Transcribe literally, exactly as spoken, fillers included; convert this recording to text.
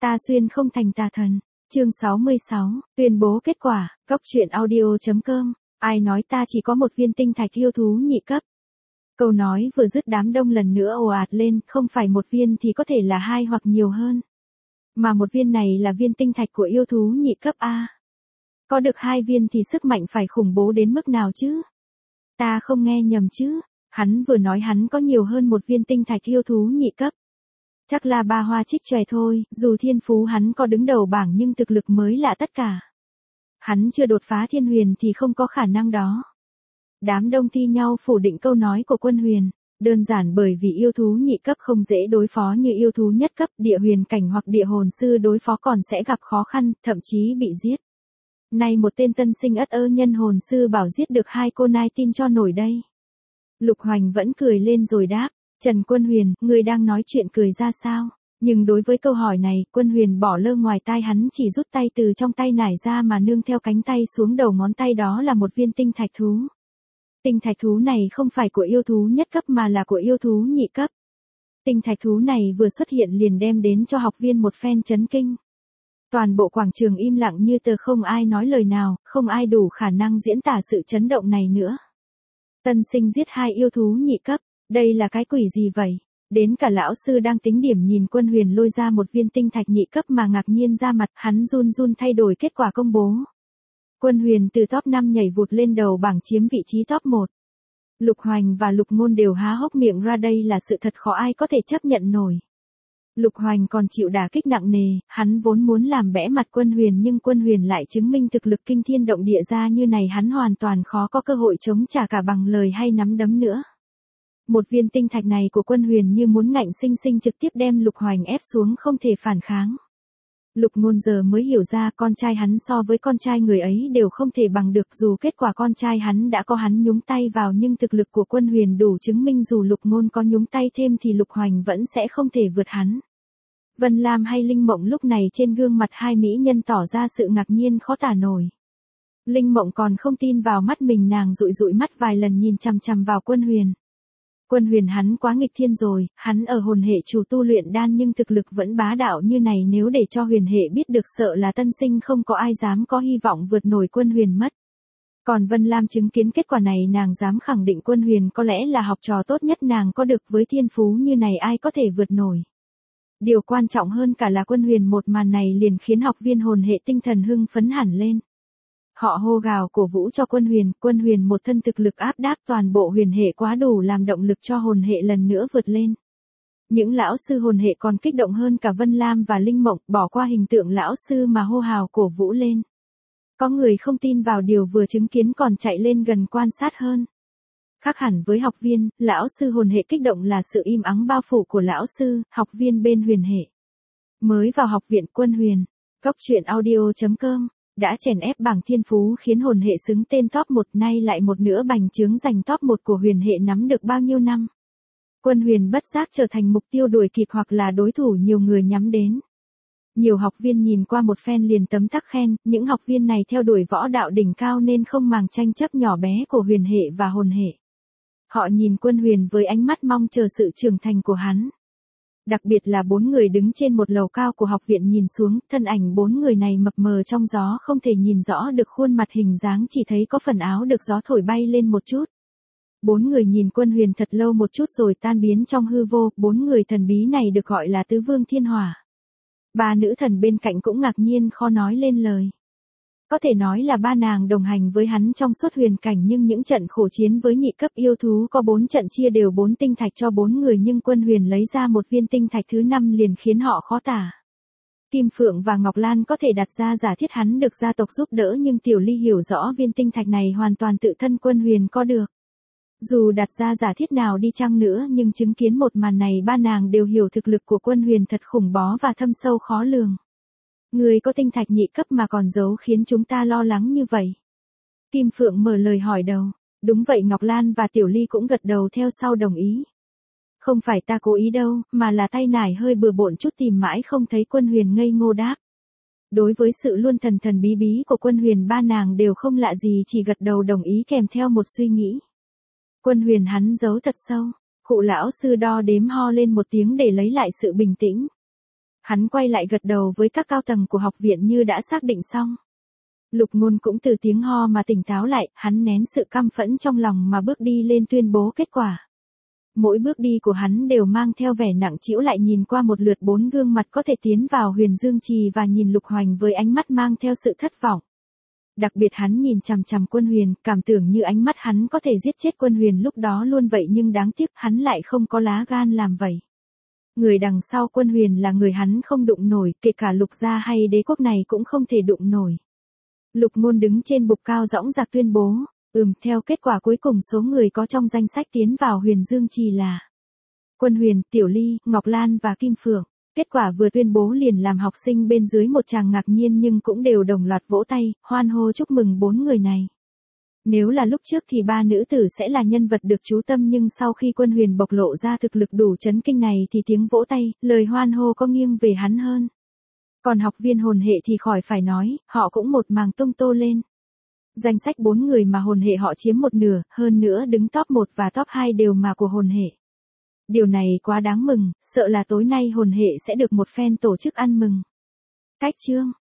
Ta xuyên không thành tà thần. Chương sáu mươi sáu, tuyên bố kết quả, Cóc truyện audio chấm com, ai nói ta chỉ có một viên tinh thạch yêu thú nhị cấp. Câu nói vừa dứt đám đông lần nữa ồ ạt lên, không phải một viên thì có thể là hai hoặc nhiều hơn. Mà một viên này là viên tinh thạch của yêu thú nhị cấp A. Có được hai viên thì sức mạnh phải khủng bố đến mức nào chứ? Ta không nghe nhầm chứ? Hắn vừa nói hắn có nhiều hơn một viên tinh thạch yêu thú nhị cấp. Chắc là ba hoa trích chòe thôi, dù thiên phú hắn có đứng đầu bảng nhưng thực lực mới là tất cả. Hắn chưa đột phá thiên huyền thì không có khả năng đó. Đám đông thi nhau phủ định câu nói của Quân Huyền, đơn giản bởi vì yêu thú nhị cấp không dễ đối phó như yêu thú nhất cấp, địa huyền cảnh hoặc địa hồn sư đối phó còn sẽ gặp khó khăn, thậm chí bị giết. Nay một tên tân sinh ất ơ nhân hồn sư bảo giết được hai cô nai tin cho nổi đây. Lục Hoành vẫn cười lên rồi đáp, Trần Quân Huyền, ngươi đang nói chuyện cười ra sao? Nhưng đối với câu hỏi này, Quân Huyền bỏ lơ ngoài tai hắn chỉ rút tay từ trong tay nải ra mà nương theo cánh tay xuống đầu ngón tay đó là một viên tinh thạch thú. Tinh thạch thú này không phải của yêu thú nhất cấp mà là của yêu thú nhị cấp. Tinh thạch thú này vừa xuất hiện liền đem đến cho học viên một phen chấn kinh. Toàn bộ quảng trường im lặng như tờ, không ai nói lời nào, không ai đủ khả năng diễn tả sự chấn động này nữa. Tân sinh giết hai yêu thú nhị cấp, đây là cái quỷ gì vậy? Đến cả lão sư đang tính điểm nhìn Quân Huyền lôi ra một viên tinh thạch nhị cấp mà ngạc nhiên ra mặt, hắn run run thay đổi kết quả công bố. Quân Huyền từ top năm nhảy vụt lên đầu bảng chiếm vị trí top một. Lục Hoành và Lục Ngôn đều há hốc miệng ra, đây là sự thật khó ai có thể chấp nhận nổi. Lục Hoành còn chịu đả kích nặng nề, hắn vốn muốn làm bẽ mặt Quân Huyền nhưng Quân Huyền lại chứng minh thực lực kinh thiên động địa ra như này, hắn hoàn toàn khó có cơ hội chống trả cả bằng lời hay nắm đấm nữa. Một viên tinh thạch này của Quân Huyền như muốn ngạnh sinh sinh trực tiếp đem Lục Hoành ép xuống không thể phản kháng. Lục Ngôn giờ mới hiểu ra con trai hắn so với con trai người ấy đều không thể bằng được, dù kết quả con trai hắn đã có hắn nhúng tay vào nhưng thực lực của Quân Huyền đủ chứng minh dù Lục Ngôn có nhúng tay thêm thì Lục Hoành vẫn sẽ không thể vượt hắn. Vân Lam hay Linh Mộng lúc này trên gương mặt hai mỹ nhân tỏ ra sự ngạc nhiên khó tả nổi. Linh Mộng còn không tin vào mắt mình, nàng dụi dụi mắt vài lần nhìn chằm chằm vào Quân Huyền. Quân Huyền hắn quá nghịch thiên rồi, hắn ở hồn hệ chủ tu luyện đan nhưng thực lực vẫn bá đạo như này, nếu để cho huyền hệ biết được sợ là tân sinh không có ai dám có hy vọng vượt nổi Quân Huyền mất. Còn Vân Lam chứng kiến kết quả này nàng dám khẳng định Quân Huyền có lẽ là học trò tốt nhất nàng có được, với thiên phú như này ai có thể vượt nổi. Điều quan trọng hơn cả là Quân Huyền một màn này liền khiến học viên hồn hệ tinh thần hưng phấn hẳn lên. Họ hô gào cổ vũ cho Quân Huyền, Quân Huyền một thân thực lực áp đáp toàn bộ huyền hệ quá đủ làm động lực cho hồn hệ lần nữa vượt lên. Những lão sư hồn hệ còn kích động hơn cả Vân Lam và Linh Mộng, bỏ qua hình tượng lão sư mà hô hào cổ vũ lên. Có người không tin vào điều vừa chứng kiến còn chạy lên gần quan sát hơn. Khác hẳn với học viên, lão sư hồn hệ kích động là sự im ắng bao phủ của lão sư, học viên bên huyền hệ. Mới vào học viện Quân Huyền, Cóc truyện audio chấm com đã chèn ép bảng thiên phú khiến hồn hệ xứng tên top một, nay lại một nữa bành trướng giành top một của huyền hệ nắm được bao nhiêu năm. Quân Huyền bất giác trở thành mục tiêu đuổi kịp hoặc là đối thủ nhiều người nhắm đến. Nhiều học viên nhìn qua một phen liền tấm tắc khen, những học viên này theo đuổi võ đạo đỉnh cao nên không màng tranh chấp nhỏ bé của huyền hệ và hồn hệ. Họ nhìn Quân Huyền với ánh mắt mong chờ sự trưởng thành của hắn. Đặc biệt là bốn người đứng trên một lầu cao của học viện nhìn xuống, thân ảnh bốn người này mập mờ trong gió không thể nhìn rõ được khuôn mặt hình dáng, chỉ thấy có phần áo được gió thổi bay lên một chút. Bốn người nhìn Quân Huyền thật lâu một chút rồi tan biến trong hư vô, bốn người thần bí này được gọi là Tứ Vương Thiên Hỏa. Ba nữ thần bên cạnh cũng ngạc nhiên khó nói lên lời. Có thể nói là ba nàng đồng hành với hắn trong suốt huyền cảnh, nhưng những trận khổ chiến với nhị cấp yêu thú có bốn trận chia đều bốn tinh thạch cho bốn người, nhưng Quân Huyền lấy ra một viên tinh thạch thứ năm liền khiến họ khó tả. Kim Phượng và Ngọc Lan có thể đặt ra giả thiết hắn được gia tộc giúp đỡ, nhưng Tiểu Ly hiểu rõ viên tinh thạch này hoàn toàn tự thân Quân Huyền có được. Dù đặt ra giả thiết nào đi chăng nữa nhưng chứng kiến một màn này ba nàng đều hiểu thực lực của Quân Huyền thật khủng bó và thâm sâu khó lường. Người có tinh thạch nhị cấp mà còn giấu khiến chúng ta lo lắng như vậy. Kim Phượng mở lời hỏi đầu. Đúng vậy, Ngọc Lan và Tiểu Ly cũng gật đầu theo sau đồng ý. Không phải ta cố ý đâu, mà là tay nải hơi bừa bộn chút tìm mãi không thấy. Quân Huyền ngây ngô đáp. Đối với sự luôn thần thần bí bí của Quân Huyền ba nàng đều không lạ gì, chỉ gật đầu đồng ý kèm theo một suy nghĩ. Quân Huyền hắn giấu thật sâu. Cụ lão sư đo đếm ho lên một tiếng để lấy lại sự bình tĩnh. Hắn quay lại gật đầu với các cao tầng của học viện như đã xác định xong. Lục Ngôn cũng từ tiếng ho mà tỉnh táo lại, hắn nén sự căm phẫn trong lòng mà bước đi lên tuyên bố kết quả. Mỗi bước đi của hắn đều mang theo vẻ nặng trĩu, lại nhìn qua một lượt bốn gương mặt có thể tiến vào Huyền Dương Trì và nhìn Lục Hoành với ánh mắt mang theo sự thất vọng. Đặc biệt hắn nhìn chằm chằm Quân Huyền, cảm tưởng như ánh mắt hắn có thể giết chết Quân Huyền lúc đó luôn vậy, nhưng đáng tiếc hắn lại không có lá gan làm vậy. Người đằng sau Quân Huyền là người hắn không đụng nổi, kể cả Lục gia hay đế quốc này cũng không thể đụng nổi. Lục Ngôn đứng trên bục cao dõng dạc tuyên bố, ừm, theo kết quả cuối cùng số người có trong danh sách tiến vào Huyền Dương Trì là Quân Huyền, Tiểu Ly, Ngọc Lan và Kim Phượng. Kết quả vừa tuyên bố liền làm học sinh bên dưới một tràng ngạc nhiên, nhưng cũng đều đồng loạt vỗ tay, hoan hô chúc mừng bốn người này. Nếu là lúc trước thì ba nữ tử sẽ là nhân vật được chú tâm, nhưng sau khi Quân Huyền bộc lộ ra thực lực đủ chấn kinh này thì tiếng vỗ tay, lời hoan hô có nghiêng về hắn hơn. Còn học viên hồn hệ thì khỏi phải nói, họ cũng một màng tung tô lên. Danh sách bốn người mà hồn hệ họ chiếm một nửa, hơn nữa đứng top một và top hai đều mà của hồn hệ. Điều này quá đáng mừng, sợ là tối nay hồn hệ sẽ được một phen tổ chức ăn mừng. Cách chương